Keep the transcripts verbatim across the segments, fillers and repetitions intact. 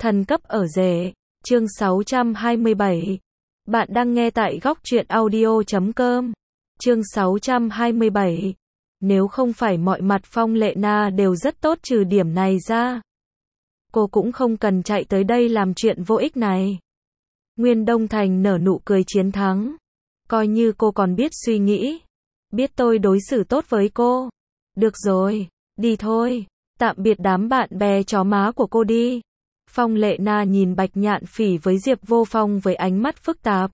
Thần cấp ở rể, chương sáu trăm hai mươi bảy. Bạn đang nghe tại góc truyện audio chấm com. Chương sáu trăm hai mươi bảy. Nếu không phải mọi mặt Phong Lệ Na đều rất tốt trừ điểm này ra, cô cũng không cần chạy tới đây làm chuyện vô ích này. Nguyên Đông Thành nở nụ cười chiến thắng. Coi như cô còn biết suy nghĩ. Biết tôi đối xử tốt với cô. Được rồi, đi thôi. Tạm biệt đám bạn bè chó má của cô đi. Phong Lệ Na nhìn Bạch Nhạn Phỉ với Diệp Vô Phong với ánh mắt phức tạp.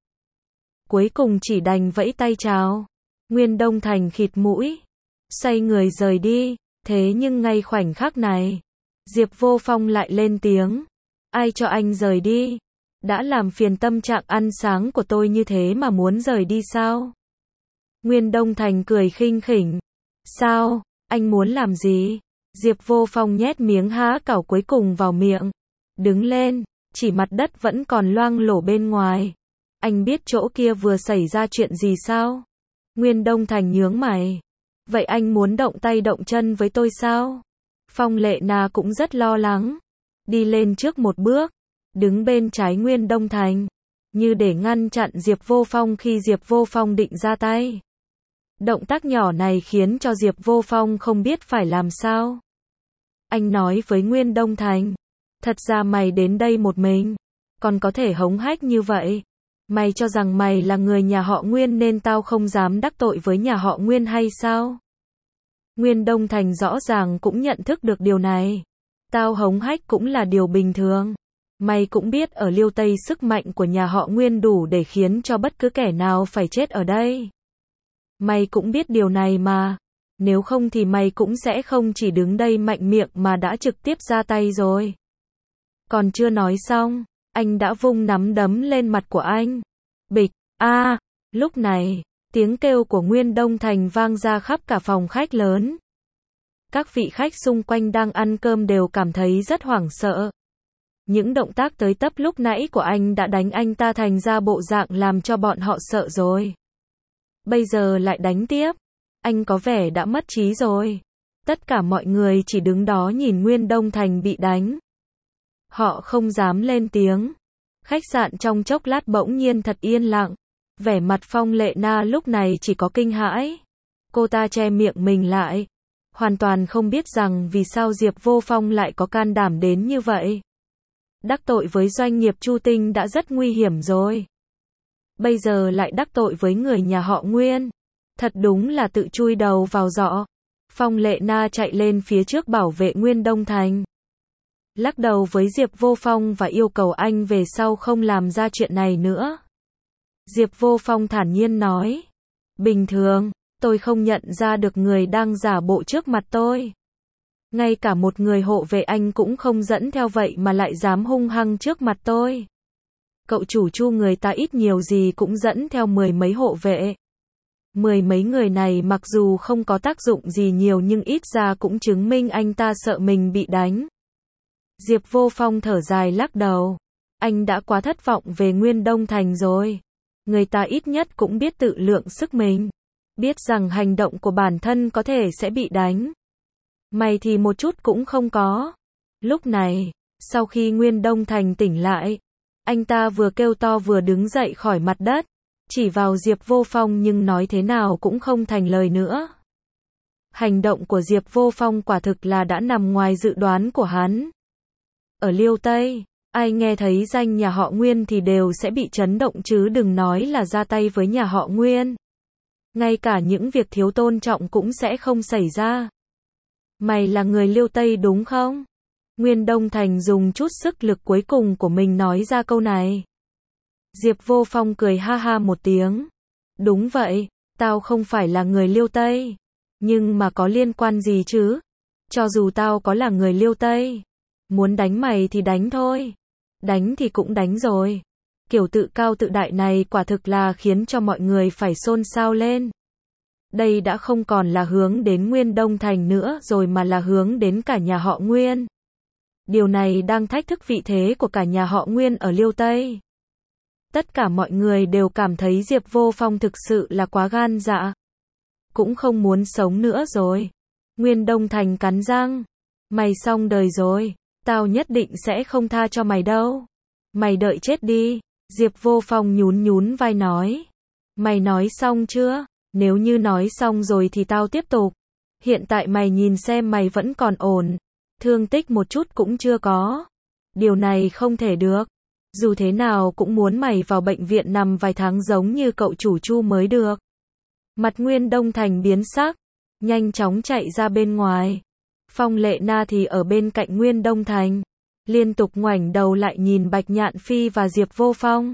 Cuối cùng chỉ đành vẫy tay chào. Nguyên Đông Thành khịt mũi, xoay người rời đi. Thế nhưng ngay khoảnh khắc này, Diệp Vô Phong lại lên tiếng. Ai cho anh rời đi? Đã làm phiền tâm trạng ăn sáng của tôi như thế mà muốn rời đi sao? Nguyên Đông Thành cười khinh khỉnh. Sao? Anh muốn làm gì? Diệp Vô Phong nhét miếng há cảo cuối cùng vào miệng. Đứng lên, chỉ mặt đất vẫn còn loang lổ bên ngoài. Anh biết chỗ kia vừa xảy ra chuyện gì sao? Nguyên Đông Thành nhướng mày. Vậy anh muốn động tay động chân với tôi sao? Phong Lệ Na cũng rất lo lắng. Đi lên trước một bước, đứng bên trái Nguyên Đông Thành, như để ngăn chặn Diệp Vô Phong khi Diệp Vô Phong định ra tay. Động tác nhỏ này khiến cho Diệp Vô Phong không biết phải làm sao. Anh nói với Nguyên Đông Thành. Thật ra mày đến đây một mình, còn có thể hống hách như vậy. Mày cho rằng mày là người nhà họ Nguyên nên tao không dám đắc tội với nhà họ Nguyên hay sao? Nguyên Đông Thành rõ ràng cũng nhận thức được điều này. Tao hống hách cũng là điều bình thường. Mày cũng biết ở Liêu Tây sức mạnh của nhà họ Nguyên đủ để khiến cho bất cứ kẻ nào phải chết ở đây. Mày cũng biết điều này mà. Nếu không thì mày cũng sẽ không chỉ đứng đây mạnh miệng mà đã trực tiếp ra tay rồi. Còn chưa nói xong, anh đã vung nắm đấm lên mặt của anh. Bịch, a, à, lúc này, tiếng kêu của Nguyên Đông Thành vang ra khắp cả phòng khách lớn. Các vị khách xung quanh đang ăn cơm đều cảm thấy rất hoảng sợ. Những động tác tới tấp lúc nãy của anh đã đánh anh ta thành ra bộ dạng làm cho bọn họ sợ rồi. Bây giờ lại đánh tiếp. Anh có vẻ đã mất trí rồi. Tất cả mọi người chỉ đứng đó nhìn Nguyên Đông Thành bị đánh. Họ không dám lên tiếng. Khách sạn trong chốc lát bỗng nhiên thật yên lặng. Vẻ mặt Phong Lệ Na lúc này chỉ có kinh hãi. Cô ta che miệng mình lại. Hoàn toàn không biết rằng vì sao Diệp Vô Phong lại có can đảm đến như vậy. Đắc tội với doanh nghiệp Chu Tinh đã rất nguy hiểm rồi. Bây giờ lại đắc tội với người nhà họ Nguyên. Thật đúng là tự chui đầu vào giỏ. Phong Lệ Na chạy lên phía trước bảo vệ Nguyên Đông Thành. Lắc đầu với Diệp Vô Phong và yêu cầu anh về sau không làm ra chuyện này nữa. Diệp Vô Phong thản nhiên nói. Bình thường, tôi không nhận ra được người đang giả bộ trước mặt tôi. Ngay cả một người hộ vệ anh cũng không dẫn theo vậy mà lại dám hung hăng trước mặt tôi. Cậu chủ Chu người ta ít nhiều gì cũng dẫn theo mười mấy hộ vệ. Mười mấy người này mặc dù không có tác dụng gì nhiều nhưng ít ra cũng chứng minh anh ta sợ mình bị đánh. Diệp Vô Phong thở dài lắc đầu. Anh đã quá thất vọng về Nguyên Đông Thành rồi. Người ta ít nhất cũng biết tự lượng sức mình. Biết rằng hành động của bản thân có thể sẽ bị đánh. Mày thì một chút cũng không có. Lúc này, sau khi Nguyên Đông Thành tỉnh lại, anh ta vừa kêu to vừa đứng dậy khỏi mặt đất. Chỉ vào Diệp Vô Phong nhưng nói thế nào cũng không thành lời nữa. Hành động của Diệp Vô Phong quả thực là đã nằm ngoài dự đoán của hắn. Ở Liêu Tây, ai nghe thấy danh nhà họ Nguyên thì đều sẽ bị chấn động chứ đừng nói là ra tay với nhà họ Nguyên. Ngay cả những việc thiếu tôn trọng cũng sẽ không xảy ra. Mày là người Liêu Tây đúng không? Nguyên Đông Thành dùng chút sức lực cuối cùng của mình nói ra câu này. Diệp Vô Phong cười ha ha một tiếng. Đúng vậy, tao không phải là người Liêu Tây. Nhưng mà có liên quan gì chứ? Cho dù tao có là người Liêu Tây, muốn đánh mày thì đánh thôi. Đánh thì cũng đánh rồi. Kiểu tự cao tự đại này quả thực là khiến cho mọi người phải xôn xao lên. Đây đã không còn là hướng đến Nguyên Đông Thành nữa rồi mà là hướng đến cả nhà họ Nguyên. Điều này đang thách thức vị thế của cả nhà họ Nguyên ở Liêu Tây. Tất cả mọi người đều cảm thấy Diệp Vô Phong thực sự là quá gan dạ. Cũng không muốn sống nữa rồi. Nguyên Đông Thành cắn răng. Mày xong đời rồi. Tao nhất định sẽ không tha cho mày đâu. Mày đợi chết đi. Diệp Vô Phong nhún nhún vai nói. Mày nói xong chưa? Nếu như nói xong rồi thì tao tiếp tục. Hiện tại mày nhìn xem mày vẫn còn ổn. Thương tích một chút cũng chưa có. Điều này không thể được. Dù thế nào cũng muốn mày vào bệnh viện nằm vài tháng giống như cậu chủ Chu mới được. Mặt Nguyên Đông Thành biến sắc. Nhanh chóng chạy ra bên ngoài. Phong Lệ Na thì ở bên cạnh Nguyên Đông Thành. Liên tục ngoảnh đầu lại nhìn Bạch Nhạn Phi và Diệp Vô Phong.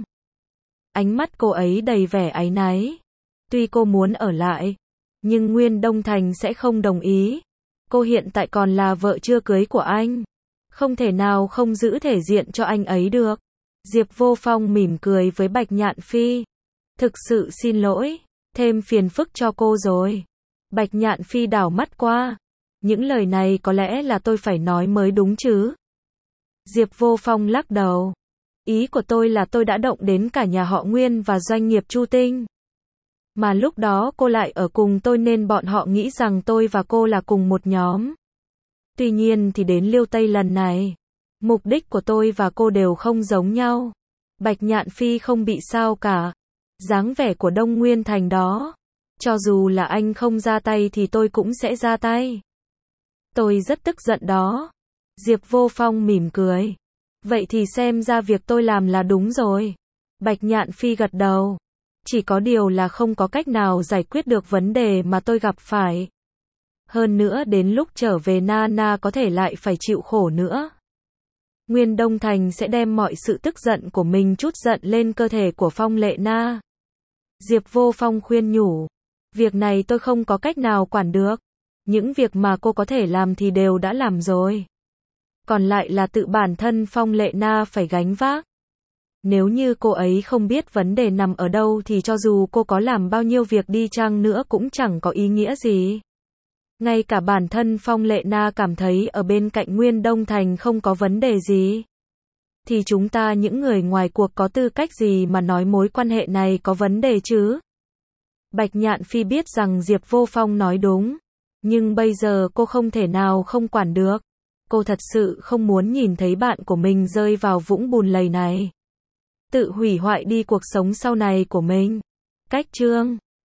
Ánh mắt cô ấy đầy vẻ áy náy. Tuy cô muốn ở lại, nhưng Nguyên Đông Thành sẽ không đồng ý. Cô hiện tại còn là vợ chưa cưới của anh. Không thể nào không giữ thể diện cho anh ấy được. Diệp Vô Phong mỉm cười với Bạch Nhạn Phi. Thực sự xin lỗi, thêm phiền phức cho cô rồi. Bạch Nhạn Phi đảo mắt qua. Những lời này có lẽ là tôi phải nói mới đúng chứ. Diệp Vô Phong lắc đầu. Ý của tôi là tôi đã động đến cả nhà họ Nguyên và doanh nghiệp Chu Tinh. Mà lúc đó cô lại ở cùng tôi nên bọn họ nghĩ rằng tôi và cô là cùng một nhóm. Tuy nhiên thì đến Liêu Tây lần này, mục đích của tôi và cô đều không giống nhau. Bạch Nhạn Phi không bị sao cả. Dáng vẻ của Đông Nguyên Thành đó. Cho dù là anh không ra tay thì tôi cũng sẽ ra tay. Tôi rất tức giận đó. Diệp Vô Phong mỉm cười. Vậy thì xem ra việc tôi làm là đúng rồi. Bạch Nhạn Phi gật đầu. Chỉ có điều là không có cách nào giải quyết được vấn đề mà tôi gặp phải. Hơn nữa đến lúc trở về Nana có thể lại phải chịu khổ nữa. Nguyên Đông Thành sẽ đem mọi sự tức giận của mình trút giận lên cơ thể của Phong Lệ Na. Diệp Vô Phong khuyên nhủ. Việc này tôi không có cách nào quản được. Những việc mà cô có thể làm thì đều đã làm rồi. Còn lại là tự bản thân Phong Lệ Na phải gánh vác. Nếu như cô ấy không biết vấn đề nằm ở đâu thì cho dù cô có làm bao nhiêu việc đi chăng nữa cũng chẳng có ý nghĩa gì. Ngay cả bản thân Phong Lệ Na cảm thấy ở bên cạnh Nguyên Đông Thành không có vấn đề gì. Thì chúng ta những người ngoài cuộc có tư cách gì mà nói mối quan hệ này có vấn đề chứ? Bạch Nhạn Phi biết rằng Diệp Vô Phong nói đúng. Nhưng bây giờ cô không thể nào không quản được. Cô thật sự không muốn nhìn thấy bạn của mình rơi vào vũng bùn lầy này. Tự hủy hoại đi cuộc sống sau này của mình. Cách chương